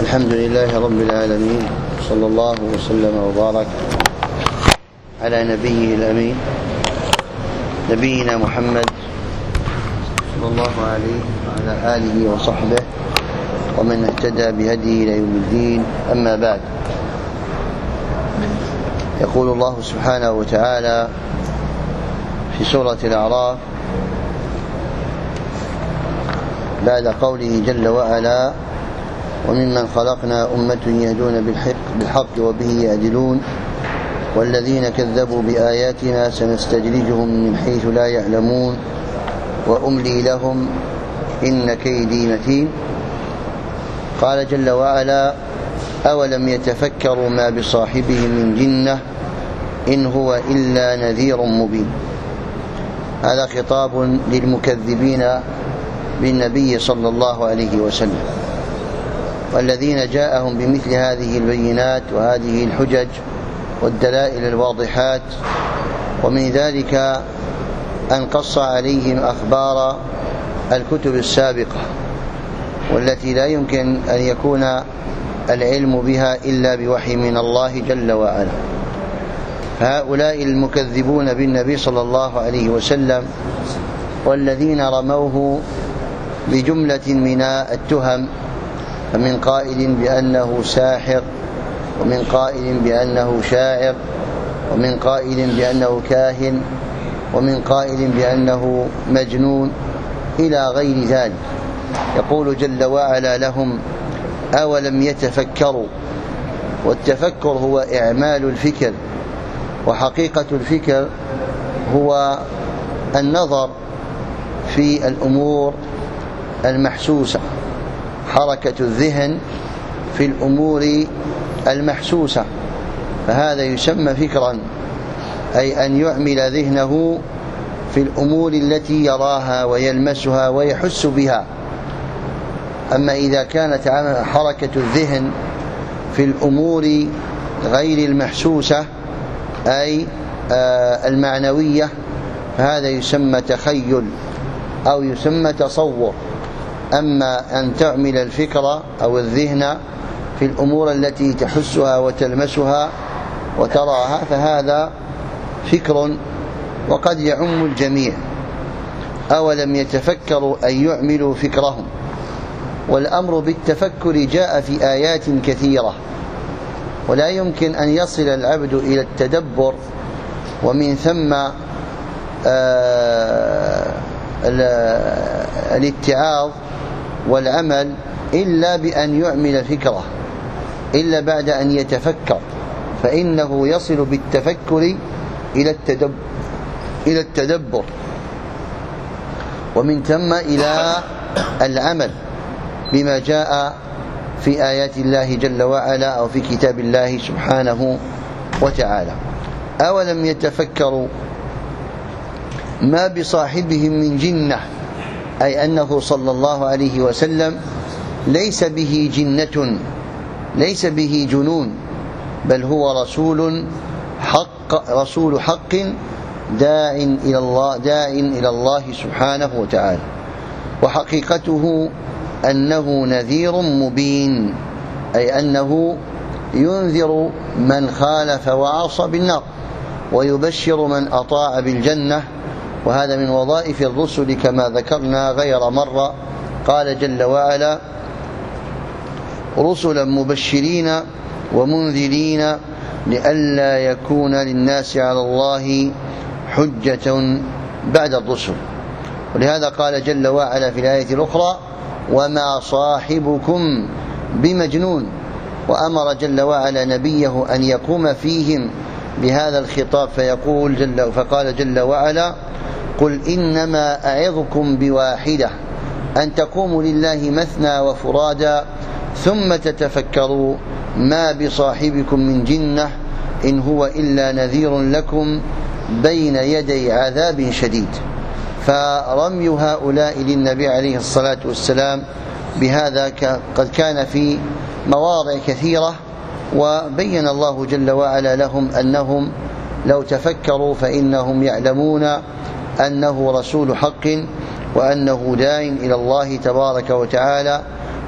الحمد لله رب العالمين، صلى الله وسلم وبارك على نبيه الأمين نبينا محمد صلى الله عليه وعلى آله وصحبه ومن اهتدى بهديه إلى يوم الدين. أما بعد، يقول الله سبحانه وتعالى في سورة الأعراف بعد قوله جل وعلا: وممن خلقنا أمة يهدون بالحق وبه يعدلون والذين كذبوا بآياتنا سنستدرجهم من حيث لا يعلمون وأملي لهم إن كيدي متين. قال جل وعلا: أولم يتفكروا ما بصاحبهم من جنة إن هو إلا نذير مبين. هذا خطاب للمكذبين بالنبي صلى الله عليه وسلم، والذين جاءهم بمثل هذه البينات وهذه الحجج والدلائل الواضحات. ومن ذلك أن قص عليهم أخبار الكتب السابقة والتي لا يمكن أن يكون العلم بها إلا بوحي من الله جل وعلا. فهؤلاء المكذبون بالنبي صلى الله عليه وسلم والذين رموه بجملة من التهم، فمن قائل بأنه ساحر، ومن قائل بأنه شاعر، ومن قائل بأنه كاهن، ومن قائل بأنه مجنون إلى غير ذلك. يقول جل وعلا لهم: أولم يتفكروا. والتفكر هو إعمال الفكر، وحقيقة الفكر هو النظر في الأمور المحسوسة، حركة الذهن في الأمور المحسوسة، فهذا يسمى فكرا، أي أن يعمل ذهنه في الأمور التي يراها ويلمسها ويحس بها. أما إذا كانت حركة الذهن في الأمور غير المحسوسة أي المعنوية، فهذا يسمى تخيل أو يسمى تصور. أما أن تعمل الفكرة أو الذهن في الأمور التي تحسها وتلمسها وتراها، فهذا فكر وقد يعم الجميع. أولم يتفكروا أن يعملوا فكرهم. والأمر بالتفكر جاء في آيات كثيرة، ولا يمكن أن يصل العبد إلى التدبر ومن ثم الاتعاظ والعمل إلا بأن يعمل فكرة، إلا بعد أن يتفكر، فإنه يصل بالتفكر إلى التدبر ومن ثم إلى العمل بما جاء في آيات الله جل وعلا أو في كتاب الله سبحانه وتعالى. أولم يتفكروا ما بصاحبهم من جنة، أي أنه صلى الله عليه وسلم ليس به جنة، ليس به جنون، بل هو رسول حق داع إلى الله سبحانه وتعالى. وحقيقته أنه نذير مبين، أي أنه ينذر من خالف وعصى بالنار ويبشر من أطاع بالجنة. وهذا من وظائف الرسل كما ذكرنا غير مرة. قال جل وعلا: رسلا مبشرين ومنذرين لئلا يكون للناس على الله حجة بعد الرسل. ولهذا قال جل وعلا في الآية الأخرى: وما صاحبكم بمجنون. وأمر جل وعلا نبيه أن يقوم فيهم بهذا الخطاب فقال جل وعلا: قل إنما أعظكم بواحدة أن تقوموا لله مثنى وفرادا ثم تتفكروا ما بصاحبكم من جنة إن هو إلا نذير لكم بين يدي عذاب شديد. فرمي هؤلاء للنبي عليه الصلاة والسلام بهذا قد كان في مواضع كثيرة، وبين الله جل وعلا لهم أنهم لو تفكروا فإنهم يعلمون أنه رسول حق وأنه داع إلى الله تبارك وتعالى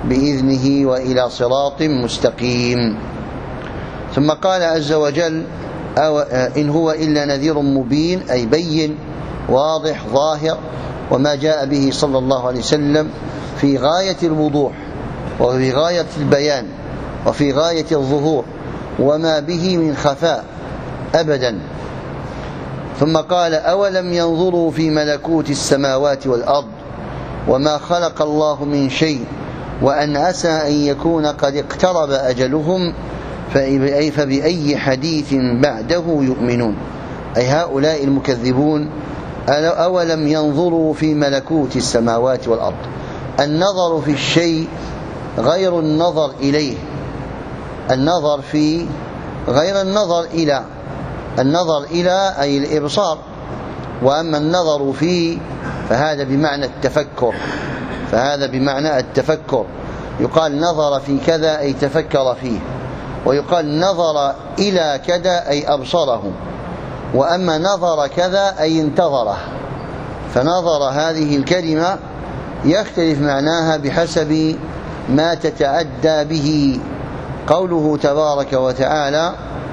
بإذنه وإلى صراط مستقيم. ثم قال عز وجل: إن هو إلا نذير مبين، أي بين واضح ظاهر، وما جاء به صلى الله عليه وسلم في غاية الوضوح وفي غاية البيان وفي غاية الظهور، وما به من خفاء أبدا. ثم قال: أولم ينظروا في ملكوت السماوات والأرض وما خلق الله من شيء وأن عسى أن يكون قد اقترب أجلهم فبأي حديث بعده يؤمنون. أي هؤلاء المكذبون أولم ينظروا في ملكوت السماوات والأرض. النظر في الشيء غير النظر إليه، النظر في غير النظر إلى، النظر إلى أي الإبصار، وأما النظر فيه فهذا بمعنى التفكر، فهذا بمعنى التفكر. يقال نظر في كذا أي تفكر فيه، ويقال نظر إلى كذا أي أبصره، وأما نظر كذا أي انتظره. فنظر هذه الكلمة يختلف معناها بحسب ما تتعدى به. قوله تبارك وتعالى: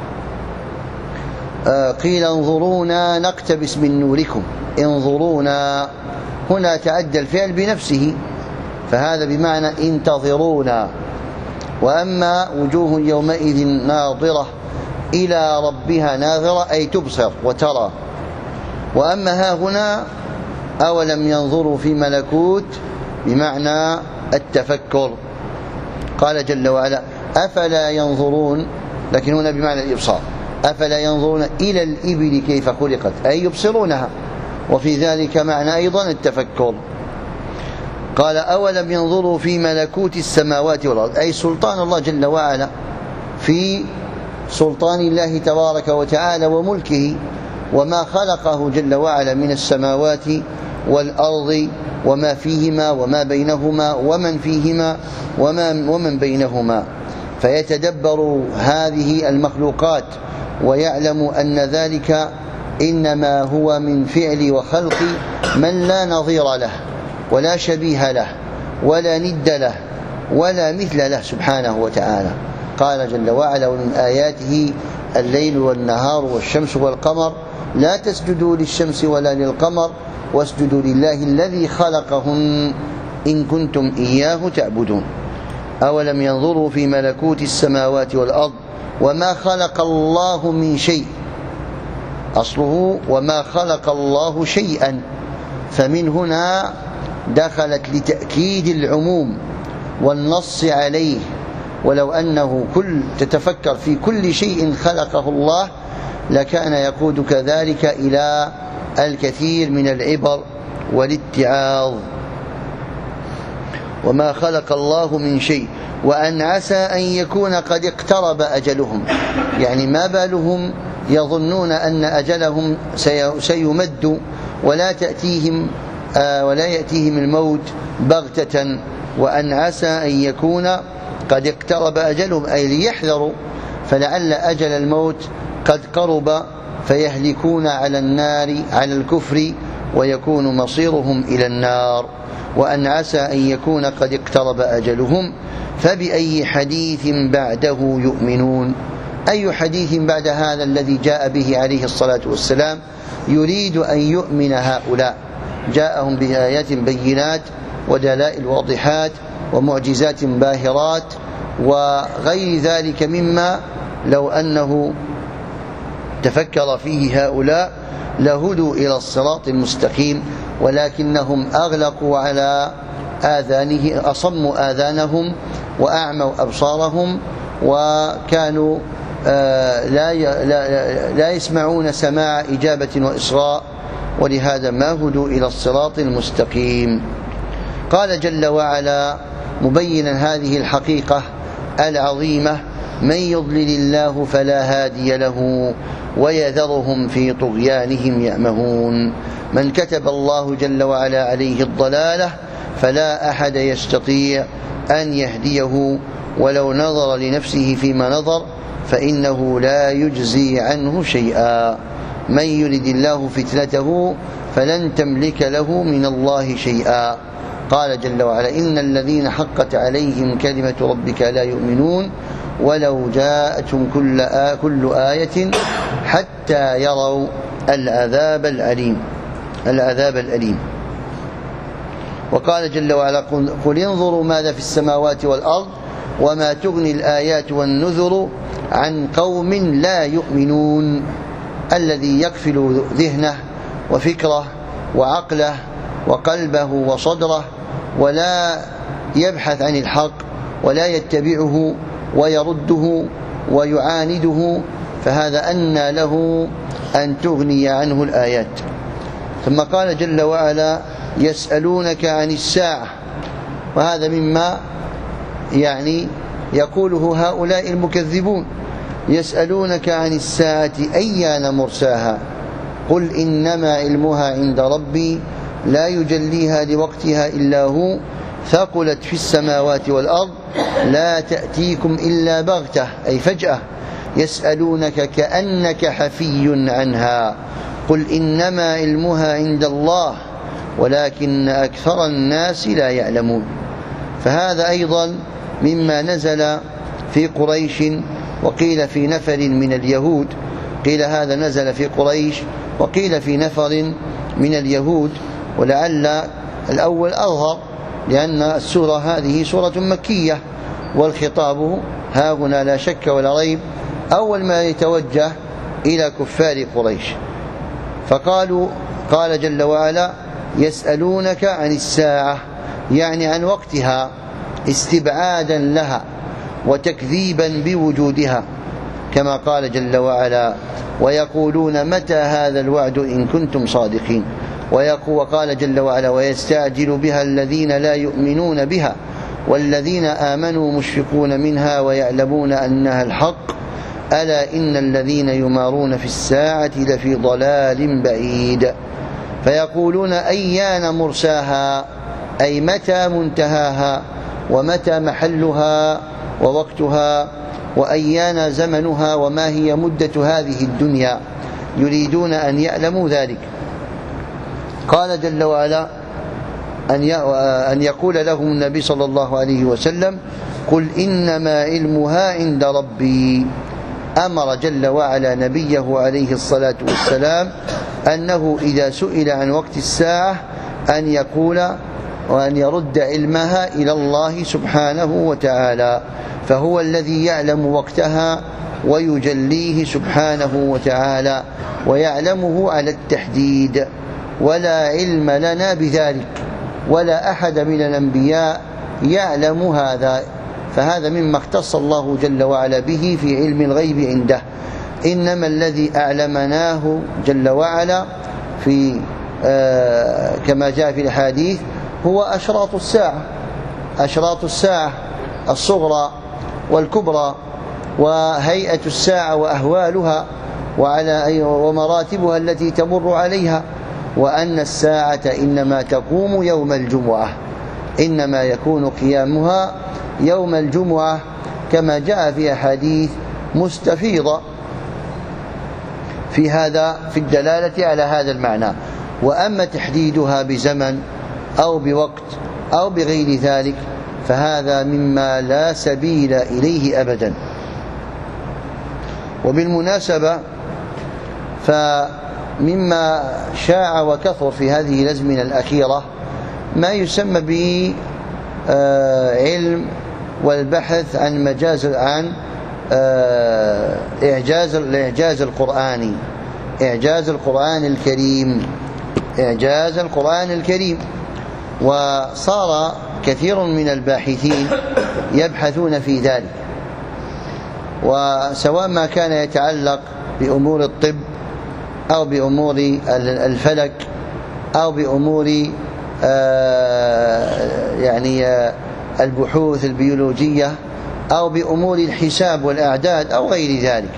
قيل انظرونا نقتبس من نوركم. انظرونا هنا تعدى الفعل بنفسه، فهذا بمعنى انتظرونا. وأما وجوه يومئذ ناظرة إلى ربها ناظرة أي تبصر وترى. وأما ها هنا أولم ينظروا في ملكوت بمعنى التفكر. قال جل وعلا: أفلا ينظرون، لكن هنا بمعنى الإبصار. أفلا ينظرون إلى الإبل كيف خلقت، أي يبصرونها، وفي ذلك معنى أيضا التفكر. قال: أولم ينظروا في ملكوت السماوات والأرض، أي سلطان الله جل وعلا، في سلطان الله تبارك وتعالى وملكه، وما خلقه جل وعلا من السماوات والأرض وما فيهما وما بينهما ومن فيهما ومن بينهما، فيتدبر هذه المخلوقات ويعلم أن ذلك إنما هو من فعل وخلق من لا نظير له ولا شبيه له ولا ند له ولا مثل له سبحانه وتعالى. قال جل وعلا: ومن آياته الليل والنهار والشمس والقمر لا تسجدوا للشمس ولا للقمر واسجدوا لله الذي خلقهن إن كنتم إياه تعبدون. أولم ينظروا في ملكوت السماوات والأرض وما خلق الله من شيء، أصله وما خلق الله شيئا، فمن هنا دخلت لتأكيد العموم والنص عليه. ولو أنه تتفكر في كل شيء خلقه الله لكان يقودك ذلك إلى الكثير من العبر والاتعاظ. وما خلق الله من شيء وأن عسى أن يكون قد اقترب أجلهم، يعني ما بالهم يظنون أن أجلهم سيمد ولا يأتيهم الموت بغتة. وأن عسى أن يكون قد اقترب أجلهم أي ليحذروا، فلعل أجل الموت قد قرب فيهلكون على النار على الكفر ويكون مصيرهم إلى النار. وأن عسى أن يكون قد اقترب أجلهم فبأي حديث بعده يؤمنون. أي حديث بعد هذا الذي جاء به عليه الصلاة والسلام يريد أن يؤمن هؤلاء. جاءهم بآيات بينات ودلائل واضحات ومعجزات باهرات وغير ذلك مما لو أنه تفكر فيه هؤلاء لهدوا إلى الصراط المستقيم، ولكنهم أغلقوا على آذانه، أصموا آذانهم وأعموا أبصارهم، وكانوا لا يسمعون سماع إجابة وإصغاء، ولهذا ما هدوا إلى الصراط المستقيم. قال جل وعلا مبينا هذه الحقيقة العظيمة: من يضلل الله فلا هادي له ويذرهم في طغيانهم يعمهون. من كتب الله جل وعلا عليه الضلالة فلا أحد يستطيع أن يهديه ولو نظر لنفسه فيما نظر، فإنه لا يجزي عنه شيئا. من يرد الله فتنته فلن تملك له من الله شيئا. قال جل وعلا: إن الذين حقت عليهم كلمة ربك لا يؤمنون ولو جاءتهم كل آية حتى يروا العذاب الأليم. وقال جل وعلا: قل انظروا ماذا في السماوات والأرض وما تغني الآيات والنذر عن قوم لا يؤمنون. الذي يقفل ذهنه وفكره وعقله وقلبه وصدره ولا يبحث عن الحق ولا يتبعه ويرده ويعانده، فهذا أنى له أن تغني عنه الآيات. ثم قال جل وعلا: يسألونك عن الساعة، وهذا مما يقوله هؤلاء المكذبون. يسألونك عن الساعة أيان مرساها قل إنما علمها عند ربي لا يجليها لوقتها إلا هو ثقلت في السماوات والأرض لا تأتيكم إلا بغتة أي فجأة. يسألونك كأنك حفي عنها قل إنما علمها عند الله ولكن أكثر الناس لا يعلمون. فهذا أيضا مما نزل في قريش، وقيل في نفر من اليهود. قيل هذا نزل في قريش وقيل في نفر من اليهود، ولعل الأول أظهر، لأن السورة هذه سورة مكية، والخطاب ها هنا لا شك ولا ريب أول ما يتوجه إلى كفار قريش. قال جل وعلا: يسألونك عن الساعة، يعني عن وقتها، استبعادا لها وتكذيبا بوجودها، كما قال جل وعلا: ويقولون متى هذا الوعد إن كنتم صادقين. وقال جل وعلا: ويستعجل بها الذين لا يؤمنون بها والذين آمنوا مشفقون منها ويعلمون أنها الحق ألا إن الذين يمارون في الساعة لفي ضلال بعيد. فيقولون أيان مرساها، أي متى منتهاها ومتى محلها ووقتها وأيان زمنها وما هي مدة هذه الدنيا، يريدون أن يعلموا ذلك. قال جل وعلا: أن يقول لهم النبي صلى الله عليه وسلم: قل إنما علمها عند ربي. أمر جل وعلا نبيه عليه الصلاة والسلام أنه إذا سئل عن وقت الساعة أن يقول وأن يرد علمها إلى الله سبحانه وتعالى، فهو الذي يعلم وقتها ويجليه سبحانه وتعالى ويعلمه على التحديد، ولا علم لنا بذلك ولا أحد من الأنبياء يعلم هذا، فهذا مما اختص الله جل وعلا به في علم الغيب عنده. إنما الذي أعلمناه جل وعلا في كما جاء في الحديث هو أشراط الساعة الصغرى والكبرى، وهيئة الساعة وأهوالها ومراتبها التي تمر عليها، وأن الساعة إنما تقوم يوم الجمعة، إنما يكون قيامها يوم الجمعة، كما جاء في أحاديث مستفيضة في الدلالة على هذا المعنى. وأما تحديدها بزمن أو بوقت أو بغير ذلك فهذا مما لا سبيل إليه أبدا. وبالمناسبة فمما شاع وكثر في هذه الأزمنة الأخيرة ما يسمى بعلم والبحث عن إعجاز القرآن الكريم. وصار كثير من الباحثين يبحثون في ذلك، وسواء ما كان يتعلق بأمور الطب أو بأمور الفلك أو بأمور البحوث البيولوجية أو بأمور الحساب والأعداد أو غير ذلك.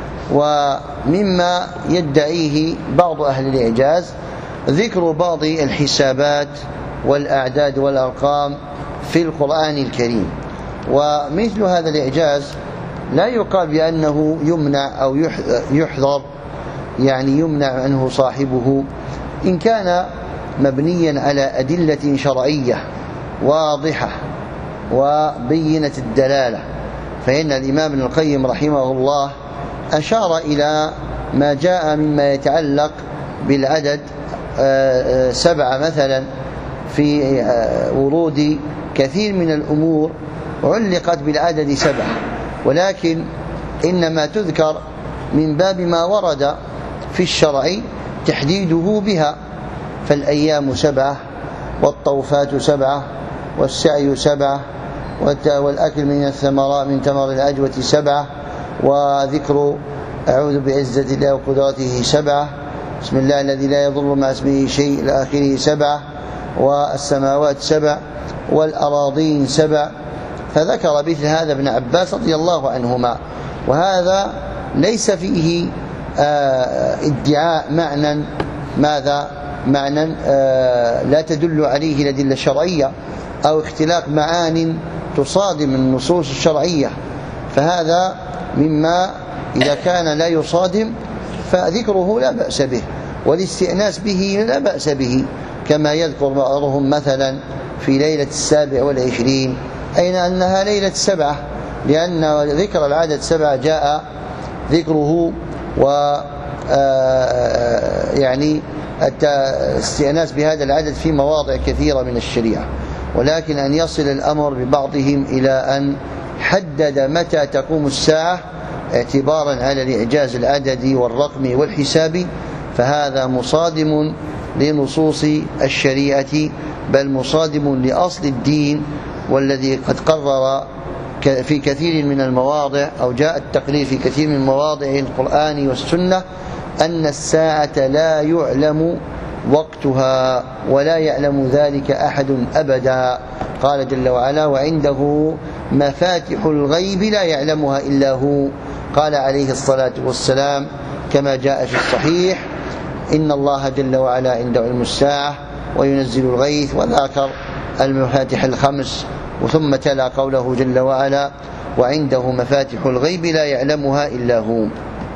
ومما يدعيه بعض أهل الإعجاز ذكر بعض الحسابات والأعداد والأرقام في القرآن الكريم، ومثل هذا الإعجاز لا يقال بأنه يمنع أو يحظر، يعني يمنع عنه صاحبه إن كان مبنيا على أدلة شرعية واضحة وبينة الدلالة. فإن الإمام ابن القيم رحمه الله أشار إلى ما جاء مما يتعلق بالعدد 7 مثلا في ورود كثير من الأمور علقت بالعدد 7، ولكن إنما تذكر من باب ما ورد في الشرع تحديده بها، فالأيام 7 والطوفات 7 والسعي 7 والأكل من الثمرات من تمر العجوة 7 وذكر أعوذ بعزة الله وقدرته 7 بسم الله الذي لا يضر مع اسمه شيء إلى آخره 7 والسماوات 7 والأراضين 7. فذكر مثل هذا ابن عباس رضي الله عنهما، وهذا ليس فيه ادعاء معنى معنى لا تدل عليه الأدلة الشرعية أو اختلاق معان تصادم النصوص الشرعية، فهذا مما إذا كان لا يصادم فذكره لا بأس به، والاستئناس به لا بأس به، كما يذكر بعضهم مثلا في ليلة 27 أين أنها ليلة 7، لأن ذكر العدد 7 جاء ذكره و يعني الاستئناس بهذا العدد في مواضع كثيرة من الشريعة. ولكن أن يصل الأمر ببعضهم إلى أن حدد متى تقوم الساعة اعتبارا على الإعجاز العددي والرقمي والحسابي، فهذا مصادم لنصوص الشريعة، بل مصادم لأصل الدين، والذي قد قرر في كثير من المواضع أو جاء التقرير في كثير من مواضع القرآن والسنة أن الساعة لا يعلم وقتها ولا يعلم ذلك أحد أبدا. قال جل وعلا وعنده مفاتح الغيب لا يعلمها إلا هو. قال عليه الصلاة والسلام كما جاء في الصحيح إن الله جل وعلا عنده علم الساعة وينزل الغيث، وذكر المفاتح الخمس، وثم تلا قوله جل وعلا وعنده مفاتح الغيب لا يعلمها إلا هو.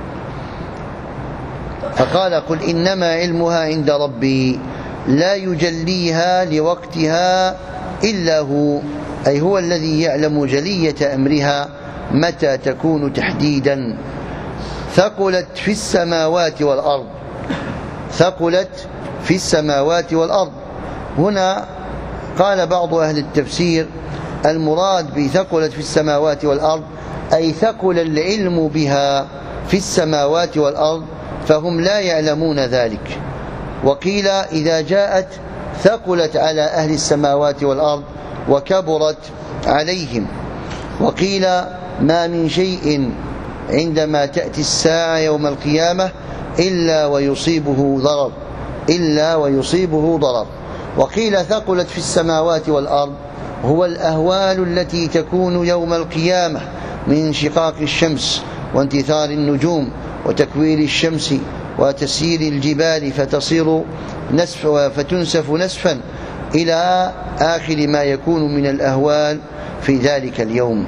فقال قل إنما علمها عند ربي لا يجليها لوقتها إلا هو، أي هو الذي يعلم جلية أمرها متى تكون تحديدا. ثقلت في السماوات والأرض، ثقلت في السماوات والأرض. هنا قال بعض أهل التفسير المراد بثقلت في السماوات والأرض أي ثقل العلم بها في السماوات والأرض فهم لا يعلمون ذلك. وقيل إذا جاءت ثقلت على أهل السماوات والأرض وكبرت عليهم. وقيل ما من شيء عندما تأتي الساعة يوم القيامة إلا ويصيبه ضرر. وقيل ثقلت في السماوات والأرض هو الأهوال التي تكون يوم القيامة من انشقاق الشمس وانتثار النجوم وتكوير الشمس وتسيير الجبال فتنسف نسفا إلى آخر ما يكون من الأهوال في ذلك اليوم.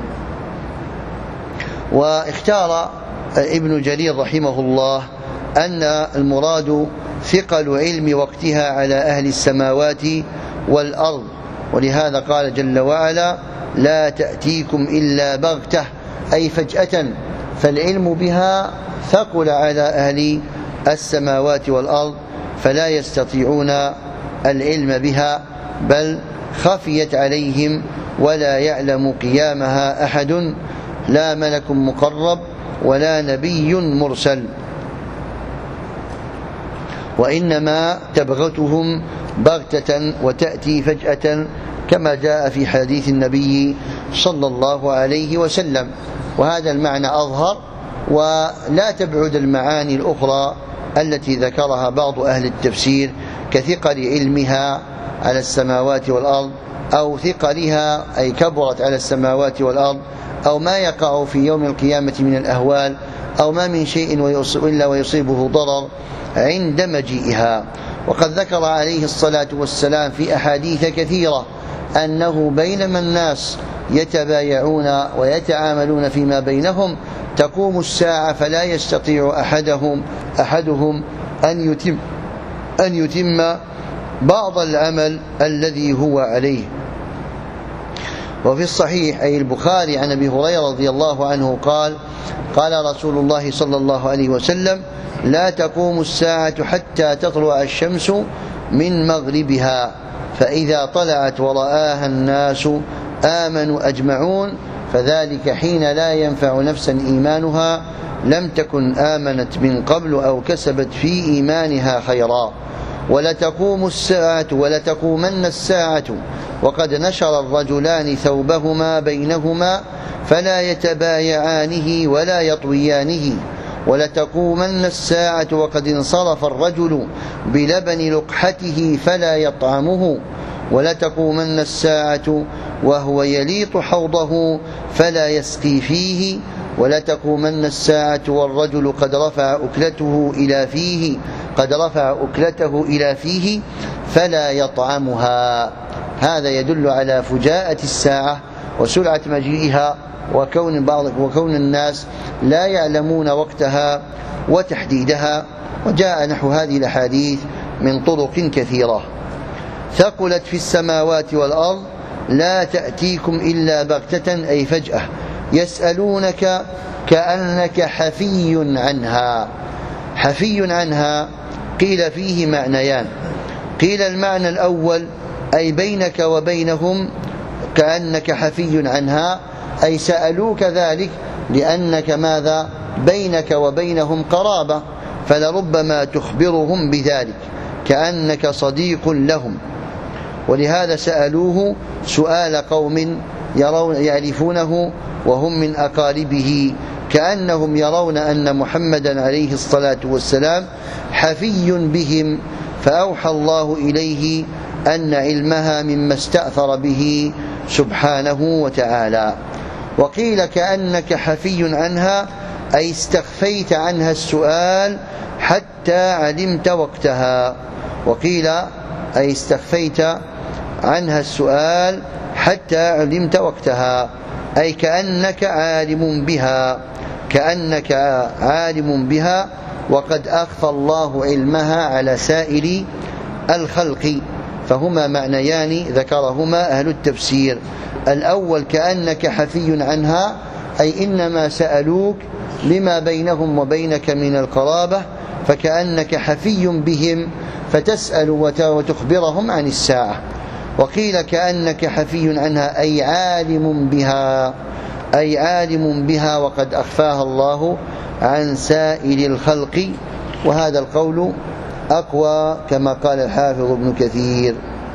واختار ابن جرير رحمه الله أن المراد ثقل علم وقتها على أهل السماوات والأرض، ولهذا قال جل وعلا لا تأتيكم إلا بغتة أي فجأة، فالعلم بها ثقل على أهل السماوات والأرض فلا يستطيعون العلم بها، بل خفيت عليهم ولا يعلم قيامها أحد لا ملك مقرب ولا نبي مرسل، وإنما تبغتهم بغتة وتأتي فجأة كما جاء في حديث النبي صلى الله عليه وسلم. وهذا المعنى أظهر ولا تبعد المعاني الأخرى التي ذكرها بعض أهل التفسير كثقل علمها على السماوات والأرض، أو ثقلها أي كبرت على السماوات والأرض، أو ما يقع في يوم القيامة من الأهوال، أو ما من شيء إلا ويصيبه ضرر عند مجيئها. وقد ذكر عليه الصلاة والسلام في أحاديث كثيرة أنه بينما الناس يتبايعون ويتعاملون فيما بينهم تقوم الساعة فلا يستطيع أحدهم أن يتم بعض العمل الذي هو عليه، وفي الصحيح أي البخاري عن أبي هريرة رضي الله عنه قال: قال رسول الله صلى الله عليه وسلم: لا تقوم الساعة حتى تطلع الشمس من مغربها، فإذا طلعت ورآها الناس آمنوا أجمعون، فذلك حين لا ينفع نفسا إيمانها لم تكن آمنت من قبل أو كسبت في إيمانها خيرا. ولتقومن الساعة وقد نشر الرجلان ثوبهما بينهما فلا يتبايعانه ولا يطويانه. ولتقومن الساعة وقد انصرف الرجل بلبن لقحته فلا يطعمه. ولتقومن الساعة وهو يليط حوضه فلا يسقي فيه. ولتقومن الساعة والرجل قد رفع أكلته إلى فيه فلا يطعمها. هذا يدل على فجاءة الساعة وسرعة مجيئها، وكون الناس لا يعلمون وقتها وتحديدها. وجاء نحو هذه الأحاديث من طرق كثيرة. ثقلت في السماوات والأرض لا تأتيكم إلا بغتة أي فجأة، يسألونك كأنك حفي عنها. حفي عنها قيل فيه معنيان: قيل المعنى الأول أي بينك وبينهم كأنك حفي عنها، أي سألوك ذلك لأنك ماذا؟ بينك وبينهم قرابة، فلربما تخبرهم بذلك كأنك صديق لهم، ولهذا سألوه سؤال قوم يعرفونه وهم من أقاربه، كأنهم يرون أن محمدا عليه الصلاة والسلام حفي بهم، فأوحى الله إليه أن علمها مما استأثر به سبحانه وتعالى. وقيل كأنك حفي عنها أي استخفيت عنها السؤال حتى علمت وقتها. وقيل أي استخفيت عنها السؤال حتى علمت وقتها، أي كأنك عالم بها وقد أخفى الله علمها على سائر الخلق. فهما معنيان ذكرهما أهل التفسير: الأول كأنك حفي عنها أي إنما سألوك لما بينهم وبينك من القرابة، فكأنك حفي بهم فتسأل وتخبرهم عن الساعة. وقيل كأنك حفي عنها أي عالم بها وقد أخفاها الله عن سائر الخلق. وهذا القول أقوى كما قال الحافظ ابن كثير.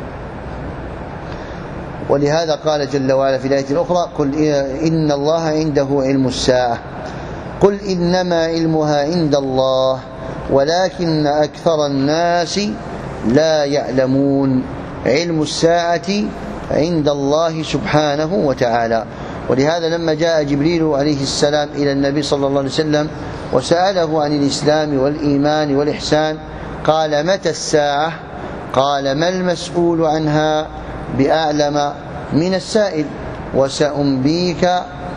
ولهذا قال جل وعلا في الآية الأخرى: قل إن الله عنده علم الساعة قل إنما علمها عند الله ولكن أكثر الناس لا يعلمون. علم الساعة عند الله سبحانه وتعالى. ولهذا لما جاء جبريل عليه السلام إلى النبي صلى الله عليه وسلم وسأله عن الإسلام والإيمان والإحسان قال: متى الساعة؟ قال: ما المسؤول عنها بأعلم من السائل، وسأنبيك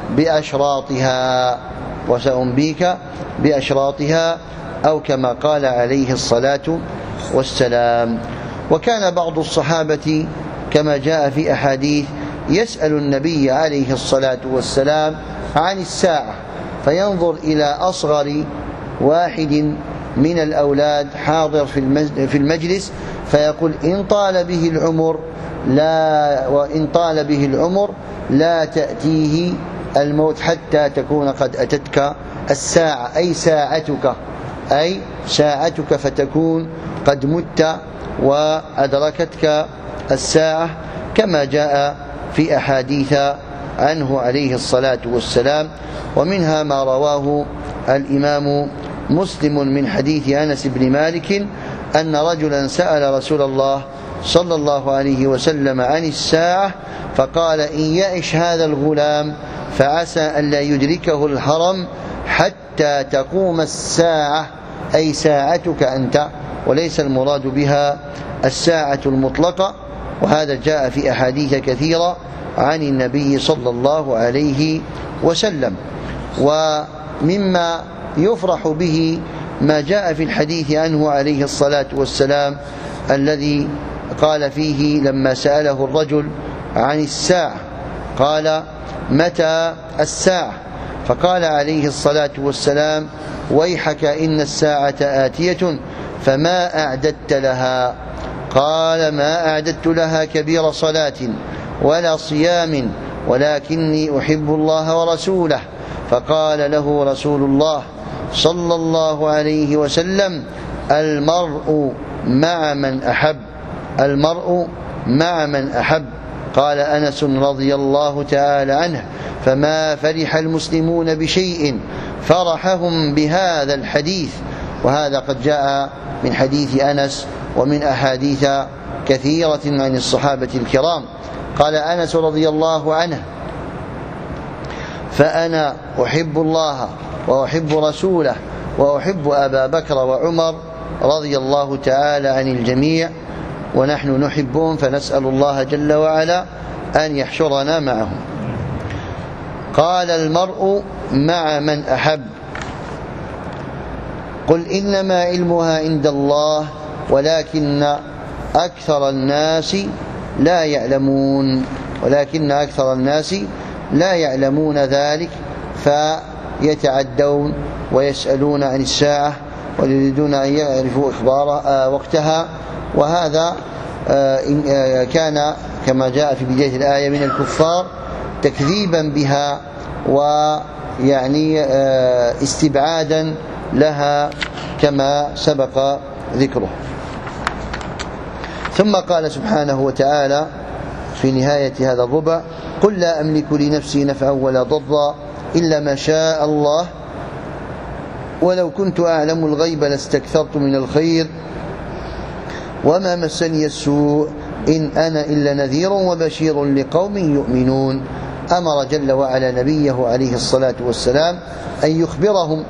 بأشراطها أو كما قال عليه الصلاة والسلام. وكان بعض الصحابة كما جاء في أحاديث يسأل النبي عليه الصلاة والسلام عن الساعة، فينظر إلى أصغر واحد من الأولاد حاضر في المجلس فيقول: إن طال به العمر لا تأتيه الموت حتى تكون قد أتتك الساعة، أي ساعتك فتكون قد مت وأدركتك الساعة، كما جاء في أحاديث عنه عليه الصلاة والسلام. ومنها ما رواه الإمام مسلم من حديث أنس بن مالك أن رجلا سأل رسول الله صلى الله عليه وسلم عن الساعة فقال: إن يعش هذا الغلام فعسى أن لا يدركه الهرم حتى تقوم الساعة، أي ساعتك أنت، وليس المراد بها الساعة المطلقة. وهذا جاء في أحاديث كثيرة عن النبي صلى الله عليه وسلم. ومما يفرح به ما جاء في الحديث عنه عليه الصلاة والسلام الذي قال فيه لما سأله الرجل عن الساعة قال: متى الساعة؟ فقال عليه الصلاة والسلام: ويحك إن الساعة آتية فما أعددت لها؟ قال: ما أعددت لها كبير صلاة ولا صيام، ولكني أحب الله ورسوله. فقال له رسول الله صلى الله عليه وسلم: المرء مع من أحب، المرء مع من أحب. قال أنس رضي الله تعالى عنه: فما فرح المسلمون بشيء فرحهم بهذا الحديث. وهذا قد جاء من حديث أنس ومن أحاديث كثيرة عن الصحابة الكرام. قال أنس رضي الله عنه: فأنا أحب الله وأحب رسوله وأحب أبا بكر وعمر رضي الله تعالى عن الجميع، ونحن نحبهم، فنسأل الله جل وعلا أن يحشرنا معهم. قال: المرء مع من أحب. قل إنما علمها عند الله ولكن أكثر الناس لا يعلمون، ولكن أكثر الناس لا يعلمون ذلك، فيتعدون ويسألون عن الساعة ويريدون أن يعرفوا إخبار وقتها. وهذا كان كما جاء في بداية الآية من الكفار تكذيبا بها ويعني استبعادا لها كما سبق ذكره. ثم قال سبحانه وتعالى في نهاية هذا الربع: قل لا أملك لنفسي نفعا ولا ضرا إلا ما شاء الله ولو كنت أعلم الغيب لاستكثرت من الخير وما مسني السوء إن أنا إلا نذير وبشير لقوم يؤمنون. أمر جل وعلا نبيه عليه الصلاة والسلام أن يخبرهم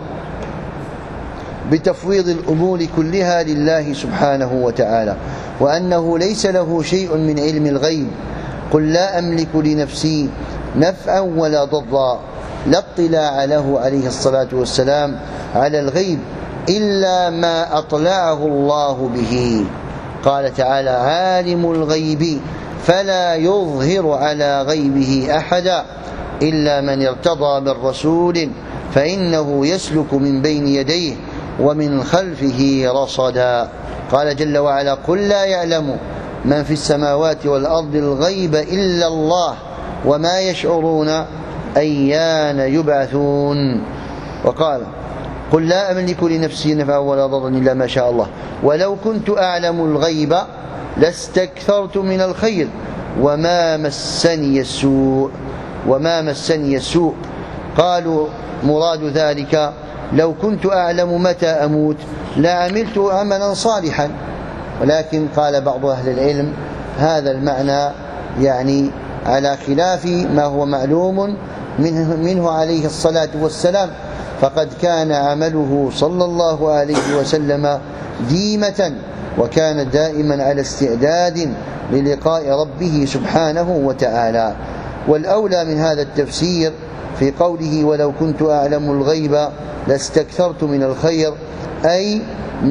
بتفويض الأمور كلها لله سبحانه وتعالى، وأنه ليس له شيء من علم الغيب. قل لا أملك لنفسي نفعا ولا ضرا، لا اطلاع له عليه الصلاة والسلام على الغيب إلا ما أطلعه الله به. قال تعالى: عالم الغيب فلا يظهر على غيبه أحدا إلا من ارتضى من رسول فإنه يسلك من بين يديه ومن خلفه رصدا. قال جل وعلا: قل لا يعلم من في السماوات والأرض الغيب إلا الله وما يشعرون أيان يبعثون. وقال: قل لا أملك لنفسي نفعا ولا ضرا إلا ما شاء الله ولو كنت أعلم الغيب لاستكثرت من الخير وما مسني السوء. وما مسني السوء. قالوا مراد ذلك لو كنت أعلم متى أموت لعملت عملا صالحا، ولكن قال بعض أهل العلم هذا المعنى يعني على خلاف ما هو معلوم منه عليه الصلاة والسلام، فقد كان عمله صلى الله عليه وسلم ديمة، وكان دائما على استعداد للقاء ربه سبحانه وتعالى. والأولى من هذا التفسير في قوله: ولو كنت أعلم الغيب لاستكثرت من الخير، أي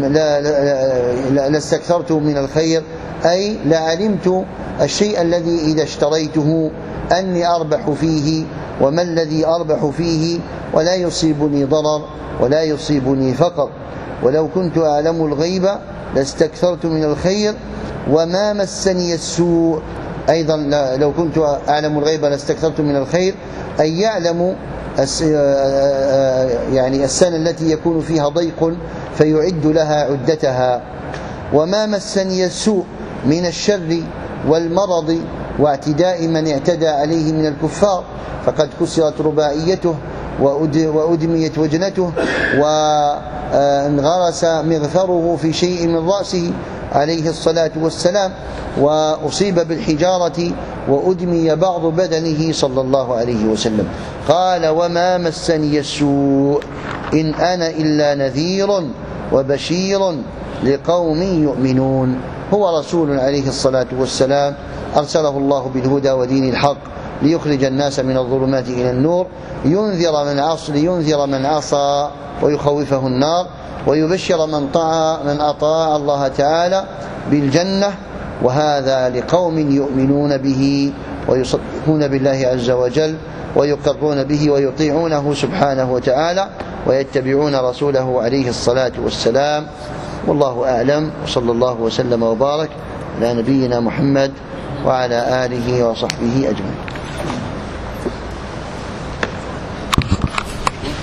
لاستكثرت من الخير أي لعلمت الشيء الذي إذا اشتريته أني أربح فيه وما الذي أربح فيه ولا يصيبني ضرر ولا يصيبني فقر. ولو كنت أعلم الغيب لاستكثرت من الخير وما مسني السوء. أيضا لو كنت أعلم الغيب لاستكثرت من الخير أي يعلم يعني السنة التي يكون فيها ضيق فيعد لها عدتها. وما مسني السوء من الشر والمرض واعتداء من اعتدى عليه من الكفار، فقد كسرت رباعيته وأدميت وجنته وانغرس مغفره في شيء من رأسه عليه الصلاة والسلام، وأصيب بالحجارة وأدمي بعض بدنه صلى الله عليه وسلم. قال: وما مسني السوء إن أنا إلا نذير وبشير لقوم يؤمنون. هو رسول عليه الصلاة والسلام أرسله الله بالهدى ودين الحق ليخرج الناس من الظلمات إلى النور، لينذر من عصى ويخوفه النار، ويبشر من أطاع الله تعالى بالجنة، وهذا لقوم يؤمنون به ويصدقون بالله عز وجل ويقرون به ويطيعونه سبحانه وتعالى ويتبعون رسوله عليه الصلاة والسلام. والله أعلم، وصلى الله وسلم وبارك على نبينا محمد وعلى آله وصحبه أجمعين.